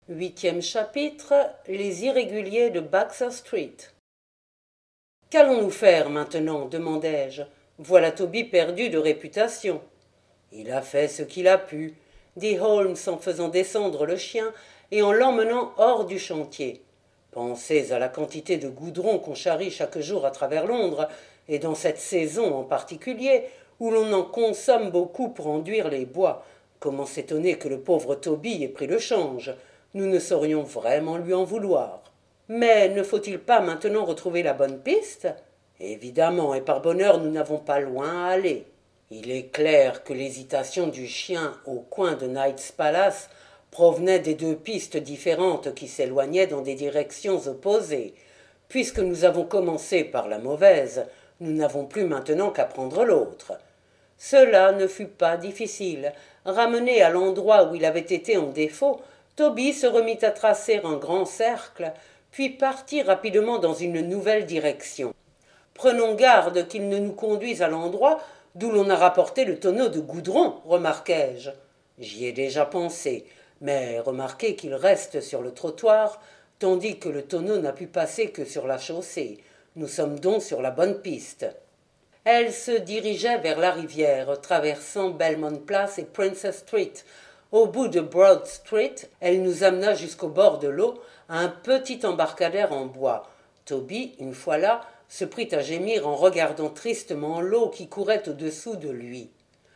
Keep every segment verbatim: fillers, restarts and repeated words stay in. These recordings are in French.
Huitième chapitre. Les irréguliers de Baxter Street. Qu'allons-nous faire maintenant demandai-je. Voilà Toby perdu de réputation. Il a fait ce qu'il a pu, dit Holmes en faisant descendre le chien et en l'emmenant hors du chantier. Pensez à la quantité de goudron qu'on charrie chaque jour à travers Londres, et dans cette saison en particulier, où l'on en consomme beaucoup pour enduire les bois. Comment s'étonner que le pauvre Toby ait pris le change? Nous ne saurions vraiment lui en vouloir. Mais ne faut-il pas maintenant retrouver la bonne piste? Évidemment, et par bonheur nous n'avons pas loin à aller. Il est clair que l'hésitation du chien au coin de Knight's Palace provenait des deux pistes différentes qui s'éloignaient dans des directions opposées. Puisque nous avons commencé par la mauvaise, nous n'avons plus maintenant qu'à prendre l'autre. Cela ne fut pas difficile. Ramené à l'endroit où il avait été en défaut, Toby se remit à tracer un grand cercle, puis partit rapidement dans une nouvelle direction. Prenons garde qu'il ne nous conduise à l'endroit d'où l'on a rapporté le tonneau de goudron, remarquai-je. J'y ai déjà pensé, mais remarquez qu'il reste sur le trottoir, tandis que le tonneau n'a pu passer que sur la chaussée. Nous sommes donc sur la bonne piste. Elle se dirigeait vers la rivière, traversant Belmont Place et Princess Street. Au bout de Broad Street, elle nous amena jusqu'au bord de l'eau, à un petit embarcadère en bois. Toby, une fois là, se prit à gémir en regardant tristement l'eau qui courait au-dessous de lui.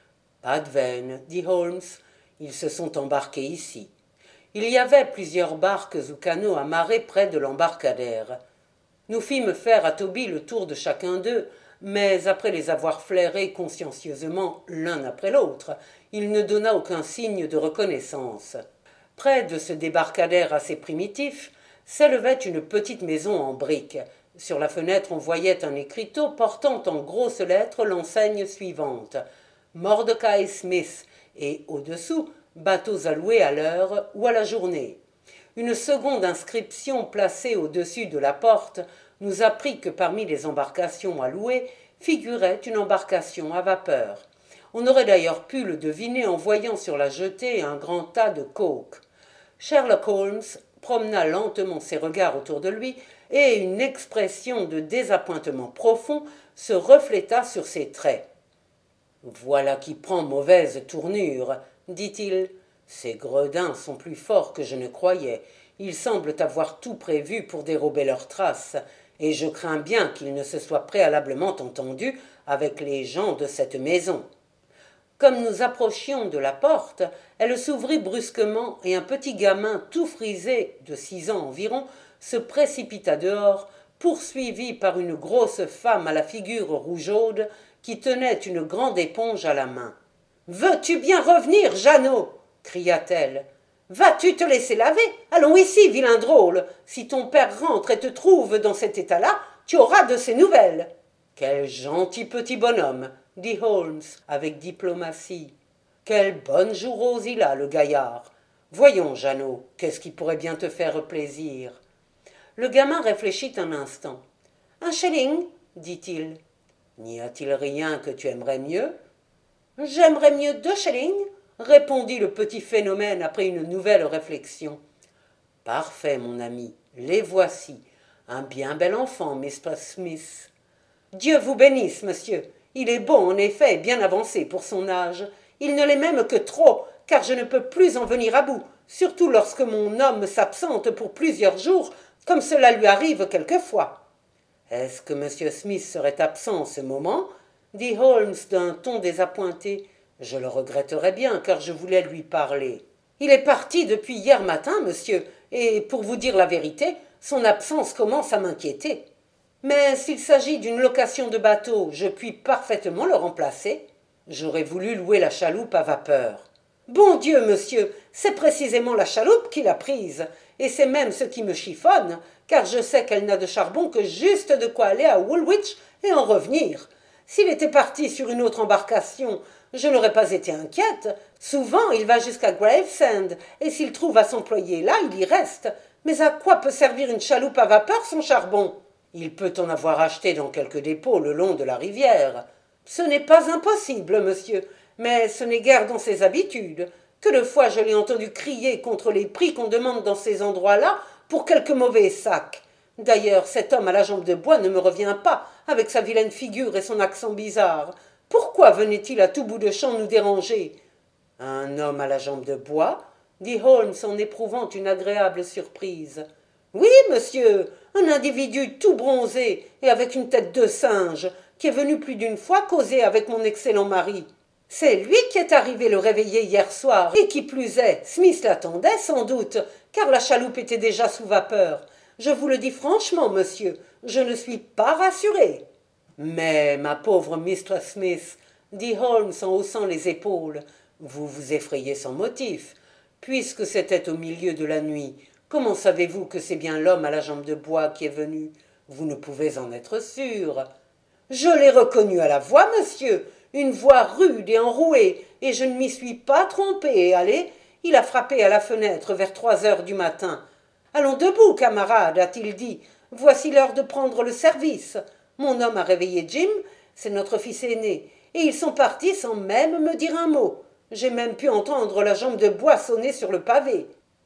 « Pas de veine, dit Holmes, ils se sont embarqués ici. » Il y avait plusieurs barques ou canots amarrés près de l'embarcadère. Nous fîmes faire à Toby le tour de chacun d'eux, mais après les avoir flairés consciencieusement l'un après l'autre, il ne donna aucun signe de reconnaissance. Près de ce débarcadère assez primitif s'élevait une petite maison en briques. Sur la fenêtre on voyait un écriteau portant en grosses lettres l'enseigne suivante « Mordecai Smith » et au-dessous « Bateaux à louer à l'heure ou à la journée ». Une seconde inscription placée au-dessus de la porte nous apprit que parmi les embarcations à louer figurait une embarcation à vapeur. On aurait d'ailleurs pu le deviner en voyant sur la jetée un grand tas de coke. Sherlock Holmes promena lentement ses regards autour de lui et une expression de désappointement profond se refléta sur ses traits. « Voilà qui prend mauvaise tournure, » dit-il. « Ces gredins sont plus forts que je ne croyais. Ils semblent avoir tout prévu pour dérober leurs traces, et je crains bien qu'ils ne se soient préalablement entendus avec les gens de cette maison. » Comme nous approchions de la porte, elle s'ouvrit brusquement et un petit gamin tout frisé, de six ans environ, se précipita dehors, poursuivi par une grosse femme à la figure rougeaude qui tenait une grande éponge à la main. « Veux-tu bien revenir, Jeannot ?» cria-t-elle. « Vas-tu te laisser laver? Allons ici, vilain drôle. Si ton père rentre et te trouve dans cet état-là, tu auras de ses nouvelles. » « Quel gentil petit bonhomme !» dit Holmes avec diplomatie. « Quelle bonne joue rose il a, le gaillard. Voyons, Jeannot, qu'est-ce qui pourrait bien te faire plaisir ?» Le gamin réfléchit un instant. « Un shilling, dit-il. »« N'y a-t-il rien que tu aimerais mieux ?»« J'aimerais mieux deux shillings, » répondit le petit phénomène après une nouvelle réflexion. « Parfait, mon ami, les voici. Un bien bel enfant, mister Smith. »« Dieu vous bénisse, monsieur. Il est beau, en effet, et bien avancé pour son âge. Il ne l'est même que trop, car je ne peux plus en venir à bout, surtout lorsque mon homme s'absente pour plusieurs jours, comme cela lui arrive quelquefois. »« Est-ce que monsieur Smith serait absent en ce moment ?» dit Holmes d'un ton désappointé. « Je le regretterais bien, car je voulais lui parler. »« Il est parti depuis hier matin, monsieur, et, pour vous dire la vérité, son absence commence à m'inquiéter. Mais s'il s'agit d'une location de bateau, je puis parfaitement le remplacer. J'aurais voulu louer la chaloupe à vapeur. »« Bon Dieu, monsieur, c'est précisément la chaloupe qu'il a prise, et c'est même ce qui me chiffonne, car je sais qu'elle n'a de charbon que juste de quoi aller à Woolwich et en revenir. S'il était parti sur une autre embarcation, je n'aurais pas été inquiète. Souvent, il va jusqu'à Gravesend, et s'il trouve à s'employer là, il y reste. Mais à quoi peut servir une chaloupe à vapeur sans charbon ? Il peut en avoir acheté dans quelques dépôts le long de la rivière. Ce n'est pas impossible, monsieur, mais ce n'est guère dans ses habitudes. Que de fois je l'ai entendu crier contre les prix qu'on demande dans ces endroits-là pour quelques mauvais sacs. D'ailleurs, cet homme à la jambe de bois ne me revient pas, avec sa vilaine figure et son accent bizarre. Pourquoi venait-il à tout bout de champ nous déranger? Un homme à la jambe de bois, dit Holmes en éprouvant une agréable surprise. Oui, monsieur, un individu tout bronzé et avec une tête de singe, qui est venu plus d'une fois causer avec mon excellent mari. C'est lui qui est arrivé le réveiller hier soir, et qui plus est, Smith l'attendait sans doute, car la chaloupe était déjà sous vapeur. Je vous le dis franchement, monsieur, je ne suis pas rassuré. Mais, ma pauvre mistress Smith, dit Holmes en haussant les épaules, vous vous effrayez sans motif. Puisque c'était au milieu de la nuit, comment savez-vous que c'est bien l'homme à la jambe de bois qui est venu? Vous ne pouvez en être sûr. Je l'ai reconnu à la voix, monsieur, une voix rude et enrouée, et je ne m'y suis pas trompé. Allez, il a frappé à la fenêtre vers trois heures du matin. Allons debout, camarade, a-t-il dit. Voici l'heure de prendre le service. Mon homme a réveillé Jim, c'est notre fils aîné, et ils sont partis sans même me dire un mot. J'ai même pu entendre la jambe de bois sonner sur le pavé.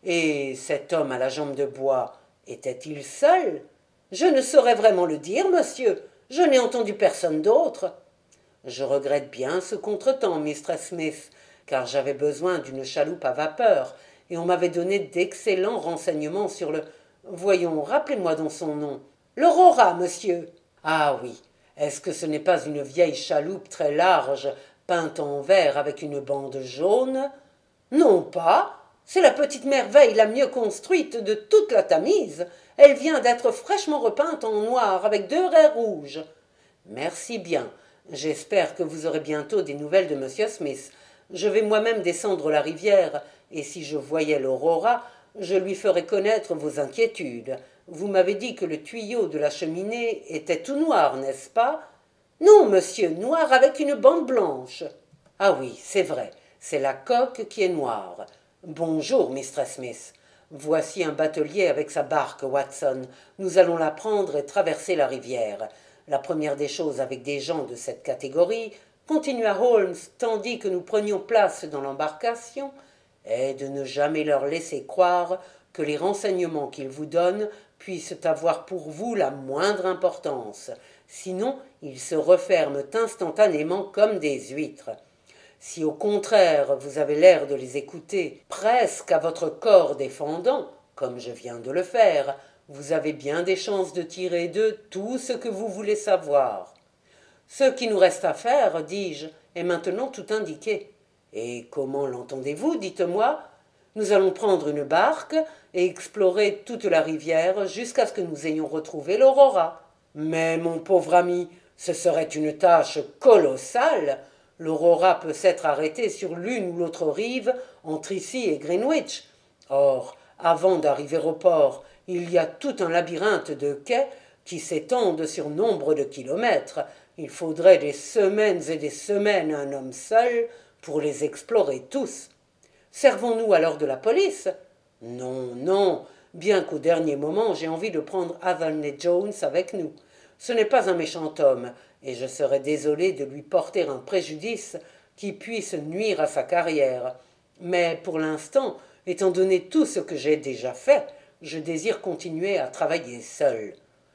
Et cet homme à la jambe de bois, était-il seul? Je ne saurais vraiment le dire, monsieur. Je n'ai entendu personne d'autre. Je regrette bien ce contretemps, mistress Smith, car j'avais besoin d'une chaloupe à vapeur, et on m'avait donné d'excellents renseignements sur le... Voyons, rappelez-moi donc son nom. L'Aurora, monsieur. Ah oui, est-ce que ce n'est pas une vieille chaloupe très large, peinte en vert avec une bande jaune? Non pas. C'est la petite merveille la mieux construite de toute la Tamise. Elle vient d'être fraîchement repeinte en noir avec deux raies rouges. Merci bien. J'espère que vous aurez bientôt des nouvelles de monsieur Smith. Je vais moi-même descendre la rivière, et si je voyais l'Aurora, je lui ferais connaître vos inquiétudes. Vous m'avez dit que le tuyau de la cheminée était tout noir, n'est-ce pas? Non, monsieur, noir avec une bande blanche. Ah oui, c'est vrai, c'est la coque qui est noire. Bonjour, mistress Smith. Voici un batelier avec sa barque, Watson. Nous allons la prendre et traverser la rivière. La première des choses avec des gens de cette catégorie, continua Holmes tandis que nous prenions place dans l'embarcation, est de ne jamais leur laisser croire que les renseignements qu'ils vous donnent puissent avoir pour vous la moindre importance. Sinon, ils se referment instantanément comme des huîtres. Si au contraire vous avez l'air de les écouter presque à votre corps défendant, comme je viens de le faire, vous avez bien des chances de tirer d'eux tout ce que vous voulez savoir. Ce qui nous reste à faire, dis-je, est maintenant tout indiqué. Et comment l'entendez-vous, dites-moi? Nous allons prendre une barque et explorer toute la rivière jusqu'à ce que nous ayons retrouvé l'Aurora. Mais, mon pauvre ami, ce serait une tâche colossale. L'Aurora peut s'être arrêtée sur l'une ou l'autre rive, entre ici et Greenwich. Or, avant d'arriver au port, il y a tout un labyrinthe de quais qui s'étendent sur nombre de kilomètres. Il faudrait des semaines et des semaines à un homme seul pour les explorer tous. Servons-nous alors de la police? Non, non, bien qu'au dernier moment j'ai envie de prendre Athelney Jones avec nous. Ce n'est pas un méchant homme, et je serais désolé de lui porter un préjudice qui puisse nuire à sa carrière. Mais pour l'instant, étant donné tout ce que j'ai déjà fait, je désire continuer à travailler seul.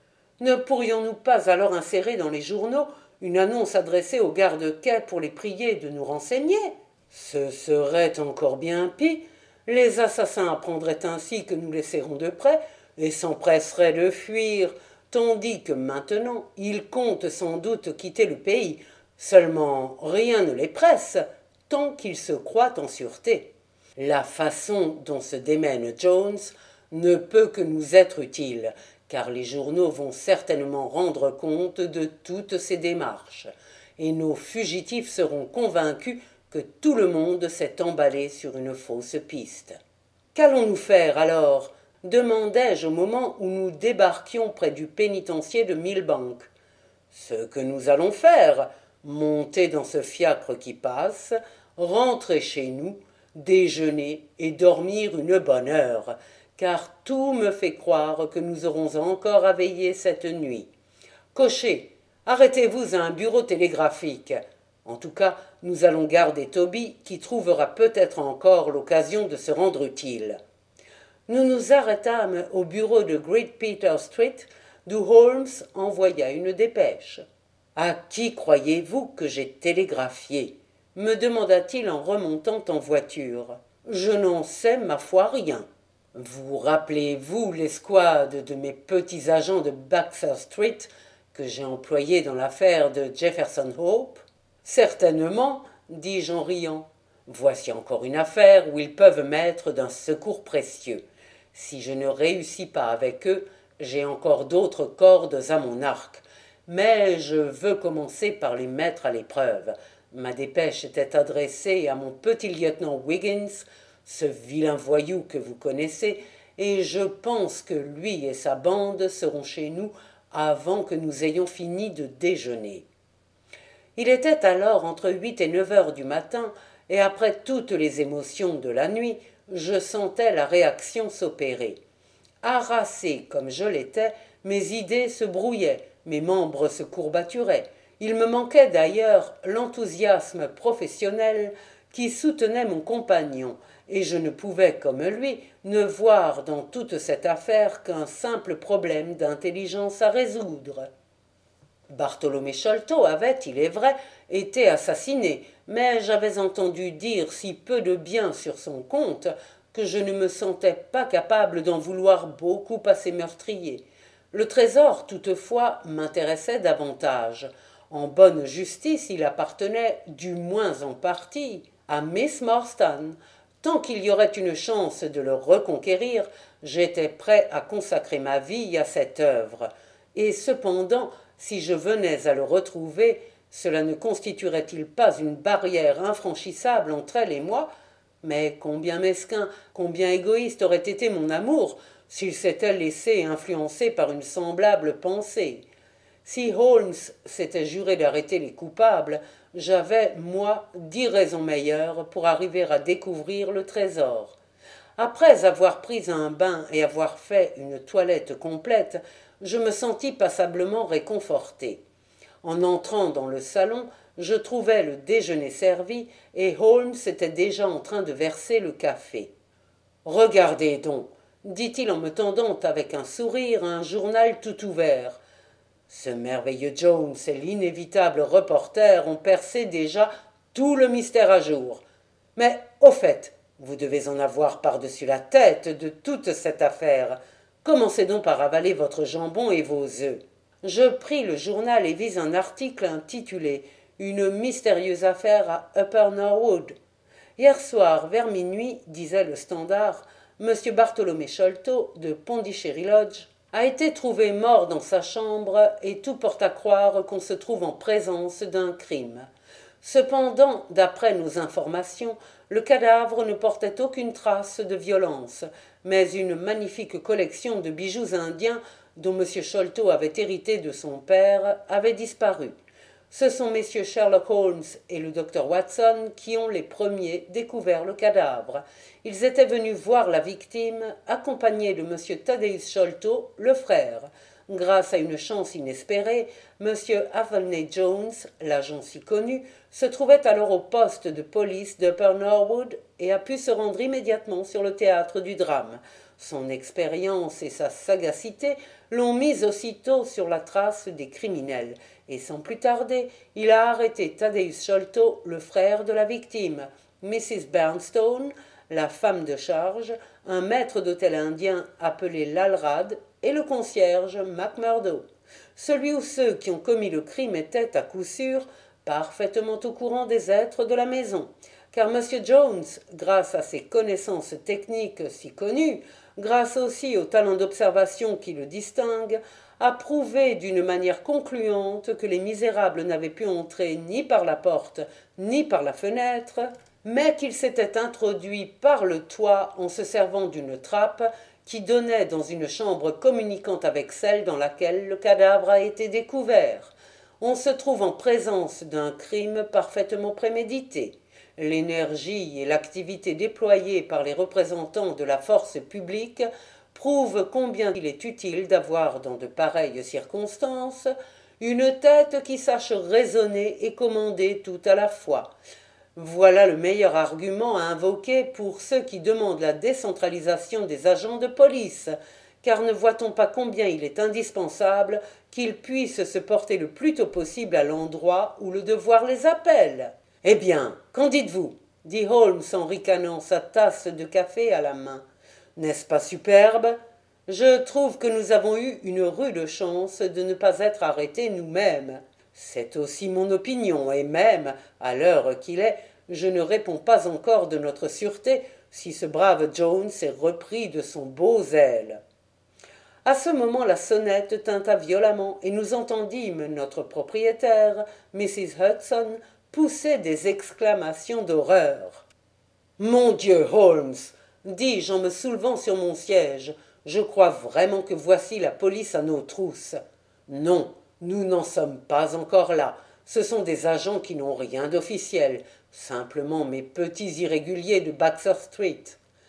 Ne pourrions-nous pas alors insérer dans les journaux une annonce adressée aux gardes-quais pour les prier de nous renseigner? Ce serait encore bien pis. Les assassins apprendraient ainsi que nous les serrons de près et s'empresseraient de fuir, tandis que maintenant ils comptent sans doute quitter le pays. Seulement rien ne les presse, tant qu'ils se croient en sûreté. La façon dont se démène Jones ne peut que nous être utile, car les journaux vont certainement rendre compte de toutes ces démarches, et nos fugitifs seront convaincus que tout le monde s'est emballé sur une fausse piste. Qu'allons-nous faire alors? Demandai-je au moment où nous débarquions près du pénitencier de Millbank. Ce que nous allons faire, monter dans ce fiacre qui passe, rentrer chez nous, déjeuner et dormir une bonne heure, car tout me fait croire que nous aurons encore à veiller cette nuit. Cocher, arrêtez-vous à un bureau télégraphique. En tout cas, nous allons garder Toby, qui trouvera peut-être encore l'occasion de se rendre utile. » Nous nous arrêtâmes au bureau de Great Peter Street, d'où Holmes envoya une dépêche. « À qui croyez-vous que j'ai télégraphié ?» me demanda-t-il en remontant en voiture. « Je n'en sais, ma foi, rien. » Vous rappelez-vous l'escouade de mes petits agents de Baxter Street que j'ai employés dans l'affaire de Jefferson Hope ? Certainement, dis-je en riant. Voici encore une affaire où ils peuvent m'être d'un secours précieux. Si je ne réussis pas avec eux, j'ai encore d'autres cordes à mon arc. Mais je veux commencer par les mettre à l'épreuve. Ma dépêche était adressée à mon petit lieutenant Wiggins, ce vilain voyou que vous connaissez, et je pense que lui et sa bande seront chez nous avant que nous ayons fini de déjeuner. Il était alors entre huit et neuf heures du matin, et après toutes les émotions de la nuit, je sentais la réaction s'opérer. Harassé comme je l'étais, mes idées se brouillaient, mes membres se courbaturaient. Il me manquait d'ailleurs l'enthousiasme professionnel qui soutenait mon compagnon, et je ne pouvais, comme lui, ne voir dans toute cette affaire qu'un simple problème d'intelligence à résoudre. Bartholomé Sholto avait, il est vrai, été assassiné, mais j'avais entendu dire si peu de bien sur son compte que je ne me sentais pas capable d'en vouloir beaucoup à ses meurtriers. Le trésor, toutefois, m'intéressait davantage. En bonne justice, il appartenait, du moins en partie, à Miss Morstan. Tant qu'il y aurait une chance de le reconquérir, j'étais prêt à consacrer ma vie à cette œuvre. Et cependant, si je venais à le retrouver, cela ne constituerait-il pas une barrière infranchissable entre elle et moi ? Mais combien mesquin, combien égoïste aurait été mon amour s'il s'était laissé influencer par une semblable pensée. Si Holmes s'était juré d'arrêter les coupables, j'avais, moi, dix raisons meilleures pour arriver à découvrir le trésor. Après avoir pris un bain et avoir fait une toilette complète, je me sentis passablement réconforté. En entrant dans le salon, je trouvai le déjeuner servi et Holmes était déjà en train de verser le café. « Regardez donc !» dit-il en me tendant avec un sourire un journal tout ouvert. Ce merveilleux Jones et l'inévitable reporter ont percé déjà tout le mystère à jour. Mais, au fait, vous devez en avoir par-dessus la tête de toute cette affaire. Commencez donc par avaler votre jambon et vos œufs. Je pris le journal et vis un article intitulé « Une mystérieuse affaire à Upper Norwood ». Hier soir, vers minuit, disait le Standard, M. Bartholomé Sholto, de Pondicherry Lodge, a été trouvé mort dans sa chambre et tout porte à croire qu'on se trouve en présence d'un crime. Cependant, d'après nos informations, le cadavre ne portait aucune trace de violence, mais une magnifique collection de bijoux indiens dont M. Sholto avait hérité de son père avait disparu. Ce sont messieurs Sherlock Holmes et le docteur Watson qui ont les premiers découvert le cadavre. Ils étaient venus voir la victime, accompagnés de M. Thaddeus Sholto, le frère. Grâce à une chance inespérée, M. Athelney Jones, l'agent si connu, se trouvait alors au poste de police d'Upper Norwood et a pu se rendre immédiatement sur le théâtre du drame. Son expérience et sa sagacité l'ont mis aussitôt sur la trace des criminels, et sans plus tarder, il a arrêté Thaddeus Sholto, le frère de la victime, Missus Bernstone, la femme de charge, un maître d'hôtel indien appelé Lalrad, et le concierge McMurdo. Celui ou ceux qui ont commis le crime étaient, à coup sûr, parfaitement au courant des êtres de la maison, car M. Jones, grâce à ses connaissances techniques si connues, grâce aussi au talent d'observation qui le distingue, a prouvé d'une manière concluante que les misérables n'avaient pu entrer ni par la porte ni par la fenêtre, mais qu'ils s'étaient introduits par le toit en se servant d'une trappe qui donnait dans une chambre communiquant avec celle dans laquelle le cadavre a été découvert. On se trouve en présence d'un crime parfaitement prémédité. L'énergie et l'activité déployées par les représentants de la force publique prouvent combien il est utile d'avoir, dans de pareilles circonstances, une tête qui sache raisonner et commander tout à la fois. Voilà le meilleur argument à invoquer pour ceux qui demandent la décentralisation des agents de police, car ne voit-on pas combien il est indispensable qu'ils puissent se porter le plus tôt possible à l'endroit où le devoir les appelle? Eh bien, qu'en dites-vous? Dit Holmes en ricanant, sa tasse de café à la main. N'est-ce pas superbe? Je trouve que nous avons eu une rude chance de ne pas être arrêtés nous-mêmes. C'est aussi mon opinion, et même, à l'heure qu'il est, je ne réponds pas encore de notre sûreté si ce brave Jones est repris de son beau zèle. À ce moment la sonnette tinta violemment, et nous entendîmes notre propriétaire, Missus Hudson, pousser des exclamations d'horreur. Mon Dieu, Holmes, dis-je en me soulevant sur mon siège, je crois vraiment que voici la police à nos trousses. Non, nous n'en sommes pas encore là. Ce sont des agents qui n'ont rien d'officiel, simplement mes petits irréguliers de Baxter Street.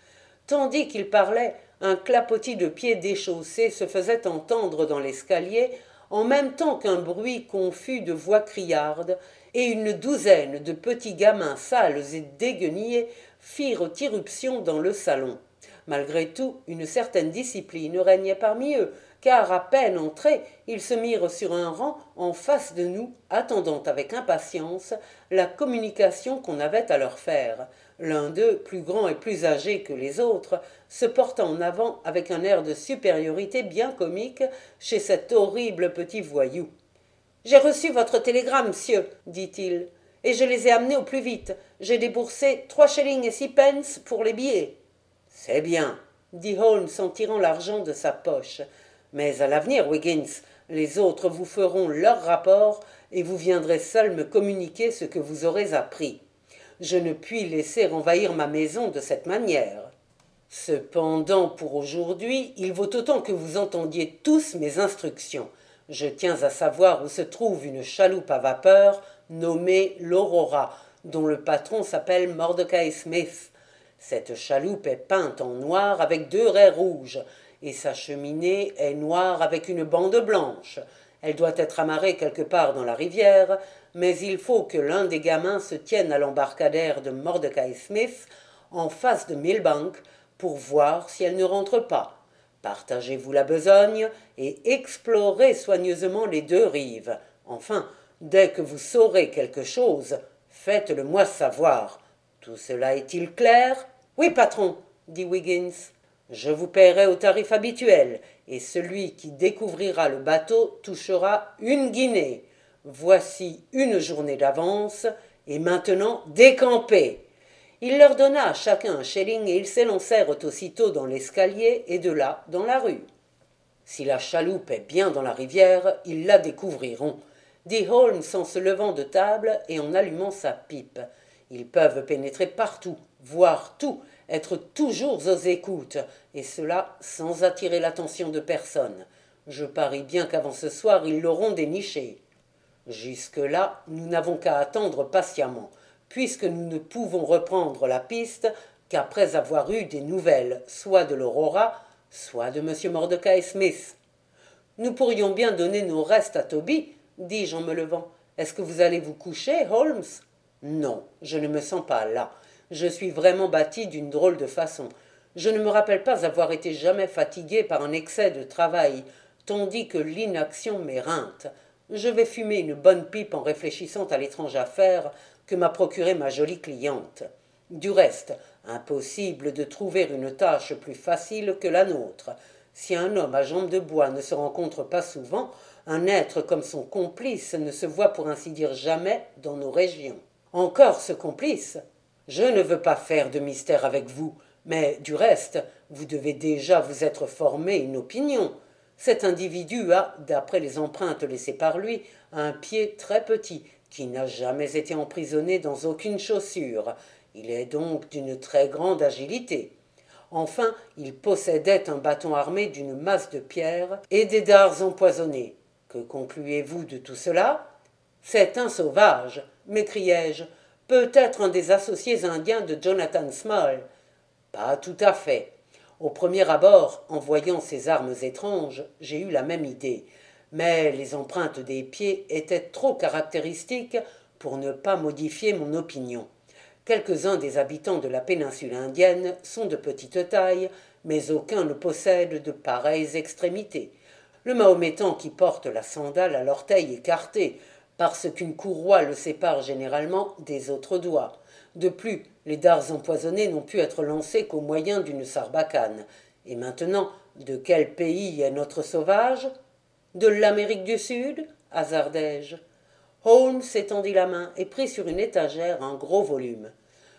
Tandis qu'il parlait, un clapotis de pieds déchaussés se faisait entendre dans l'escalier, en même temps qu'un bruit confus de voix criardes, et une douzaine de petits gamins sales et déguenillés firent irruption dans le salon. Malgré tout, une certaine discipline régnait parmi eux, car à peine entrés, ils se mirent sur un rang en face de nous, attendant avec impatience la communication qu'on avait à leur faire. L'un d'eux, plus grand et plus âgé que les autres, se porta en avant avec un air de supériorité bien comique chez cet horrible petit voyou. « J'ai reçu votre télégramme, monsieur, dit-il, et je les ai amenés au plus vite. J'ai déboursé trois shillings et six pence pour les billets. »« C'est bien, » dit Holmes en tirant l'argent de sa poche. « Mais à l'avenir, Wiggins, les autres vous feront leur rapport et vous viendrez seul me communiquer ce que vous aurez appris. Je ne puis laisser envahir ma maison de cette manière. Cependant, pour aujourd'hui, il vaut autant que vous entendiez tous mes instructions. Je tiens à savoir où se trouve une chaloupe à vapeur nommée l'Aurora, dont le patron s'appelle Mordecai Smith. Cette chaloupe est peinte en noir avec deux raies rouges, et sa cheminée est noire avec une bande blanche. Elle doit être amarrée quelque part dans la rivière, mais il faut que l'un des gamins se tienne à l'embarcadère de Mordecai Smith en face de Millbank pour voir si elle ne rentre pas. Partagez-vous la besogne et explorez soigneusement les deux rives. Enfin, dès que vous saurez quelque chose, faites-le moi savoir. Tout cela est-il clair? Oui, patron, dit Wiggins. Je vous paierai au tarif habituel, et celui qui découvrira le bateau touchera une guinée. Voici une journée d'avance, et maintenant décampez. Il leur donna à chacun un shilling et ils s'élancèrent aussitôt dans l'escalier et de là dans la rue. Si la chaloupe est bien dans la rivière, ils la découvriront, dit Holmes en se levant de table et en allumant sa pipe. Ils peuvent pénétrer partout, voir tout, être toujours aux écoutes, et cela sans attirer l'attention de personne. Je parie bien qu'avant ce soir, ils l'auront déniché. Jusque-là, nous n'avons qu'à attendre patiemment, puisque nous ne pouvons reprendre la piste qu'après avoir eu des nouvelles, soit de l'Aurora, soit de M. Mordecai Smith. Nous pourrions bien donner nos restes à Toby, dis-je en me levant. Est-ce que vous allez vous coucher, Holmes? Non, je ne me sens pas là. Je suis vraiment bâti d'une drôle de façon. Je ne me rappelle pas avoir été jamais fatigué par un excès de travail, tandis que l'inaction m'éreinte. Je vais fumer une bonne pipe en réfléchissant à l'étrange affaire que m'a procurée ma jolie cliente. Du reste, impossible de trouver une tâche plus facile que la nôtre. Si un homme à jambes de bois ne se rencontre pas souvent, un être comme son complice ne se voit pour ainsi dire jamais dans nos régions. Encore ce complice? Je ne veux pas faire de mystère avec vous, mais du reste, vous devez déjà vous être formé une opinion. Cet individu a, d'après les empreintes laissées par lui, un pied très petit, qui n'a jamais été emprisonné dans aucune chaussure. Il est donc d'une très grande agilité. Enfin, il possédait un bâton armé d'une masse de pierre et des dards empoisonnés. Que concluez-vous de tout cela? C'est un sauvage, m'écriai-je, peut-être un des associés indiens de Jonathan Small. Pas tout à fait. Au premier abord, en voyant ces armes étranges, j'ai eu la même idée. mais les empreintes des pieds étaient trop caractéristiques pour ne pas modifier mon opinion. Quelques-uns des habitants de la péninsule indienne sont de petite taille, mais aucun ne possède de pareilles extrémités. Le mahométan qui porte la sandale à l'orteil écarté, parce qu'une courroie le sépare généralement des autres doigts. De plus, les dards empoisonnés n'ont pu être lancés qu'au moyen d'une sarbacane. Et maintenant, de quel pays est notre sauvage? De l'Amérique du Sud, hasardai-je. Holmes étendit la main et prit sur une étagère un gros volume.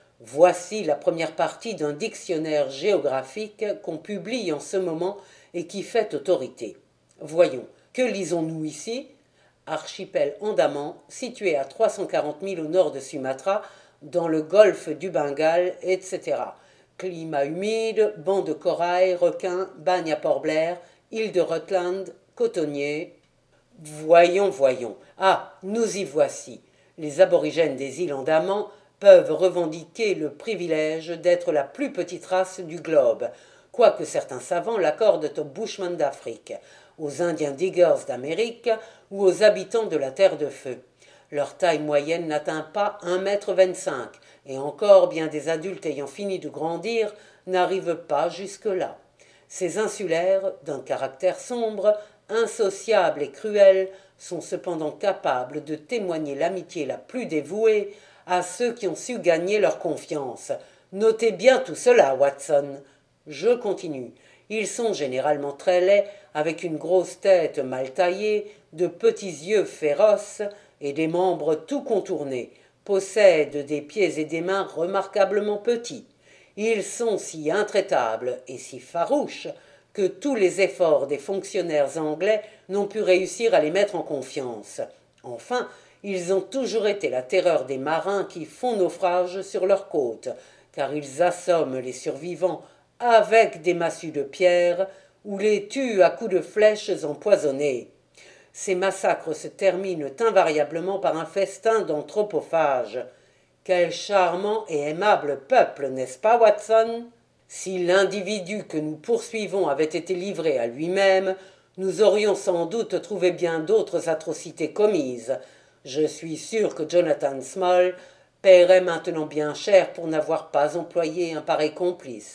Voici la première partie d'un dictionnaire géographique qu'on publie en ce moment et qui fait autorité. Voyons, que lisons-nous ici? Archipel Andaman, situé à trois cent quarante milles au nord de Sumatra, dans le golfe du Bengale, et cetera. Climat humide, bancs de corail, requins, bagne à Port-Blair, île de Rutland, cotonnier. Voyons, voyons. Ah, nous y voici. Les aborigènes des îles Andaman peuvent revendiquer le privilège d'être la plus petite race du globe, quoique certains savants l'accordent aux Bushmen d'Afrique, aux Indiens Diggers d'Amérique ou aux habitants de la Terre de Feu. Leur taille moyenne n'atteint pas un mètre vingt-cinq, et encore bien des adultes ayant fini de grandir n'arrivent pas jusque-là. Ces insulaires, d'un caractère sombre, insociables et cruels, sont cependant capables de témoigner l'amitié la plus dévouée à ceux qui ont su gagner leur confiance. Notez bien tout cela, Watson. Je continue. Ils sont généralement très laids, avec une grosse tête mal taillée, de petits yeux féroces et des membres tout contournés, possèdent des pieds et des mains remarquablement petits. Ils sont si intraitables et si farouches que tous les efforts des fonctionnaires anglais n'ont pu réussir à les mettre en confiance. Enfin, ils ont toujours été la terreur des marins qui font naufrage sur leurs côtes, car ils assomment les survivants avec des massues de pierre ou les tuent à coups de flèches empoisonnées. Ces massacres se terminent invariablement par un festin d'anthropophages. Quel charmant et aimable peuple, n'est-ce pas, Watson? Si l'individu que nous poursuivons avait été livré à lui-même, nous aurions sans doute trouvé bien d'autres atrocités commises. Je suis sûr que Jonathan Small paierait maintenant bien cher pour n'avoir pas employé un pareil complice.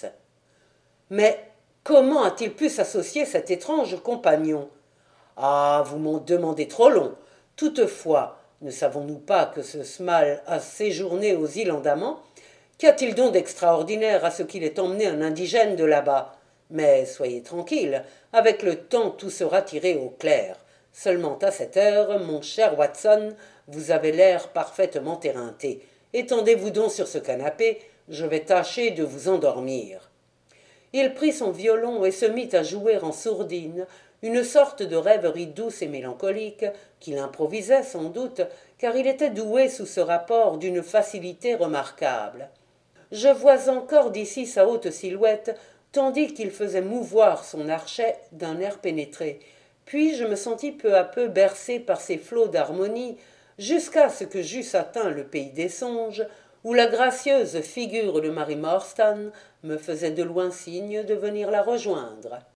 Mais comment a-t-il pu s'associer cet étrange compagnon? Ah, vous m'en demandez trop long. Toutefois, ne savons-nous pas que ce Small a séjourné aux îles Andaman? Qu'y a-t-il donc d'extraordinaire à ce qu'il ait emmené un indigène de là-bas? Mais soyez tranquille, avec le temps tout sera tiré au clair. Seulement à cette heure, mon cher Watson, vous avez l'air parfaitement éreinté. Étendez-vous donc sur ce canapé, je vais tâcher de vous endormir. Il prit son violon et se mit à jouer en sourdine, une sorte de rêverie douce et mélancolique, qu'il improvisait sans doute, car il était doué sous ce rapport d'une facilité remarquable. Je vois encore d'ici sa haute silhouette, tandis qu'il faisait mouvoir son archet d'un air pénétré. Puis je me sentis peu à peu bercé par ces flots d'harmonie, jusqu'à ce que j'eusse atteint le pays des songes, où la gracieuse figure de Mary Morstan me faisait de loin signe de venir la rejoindre.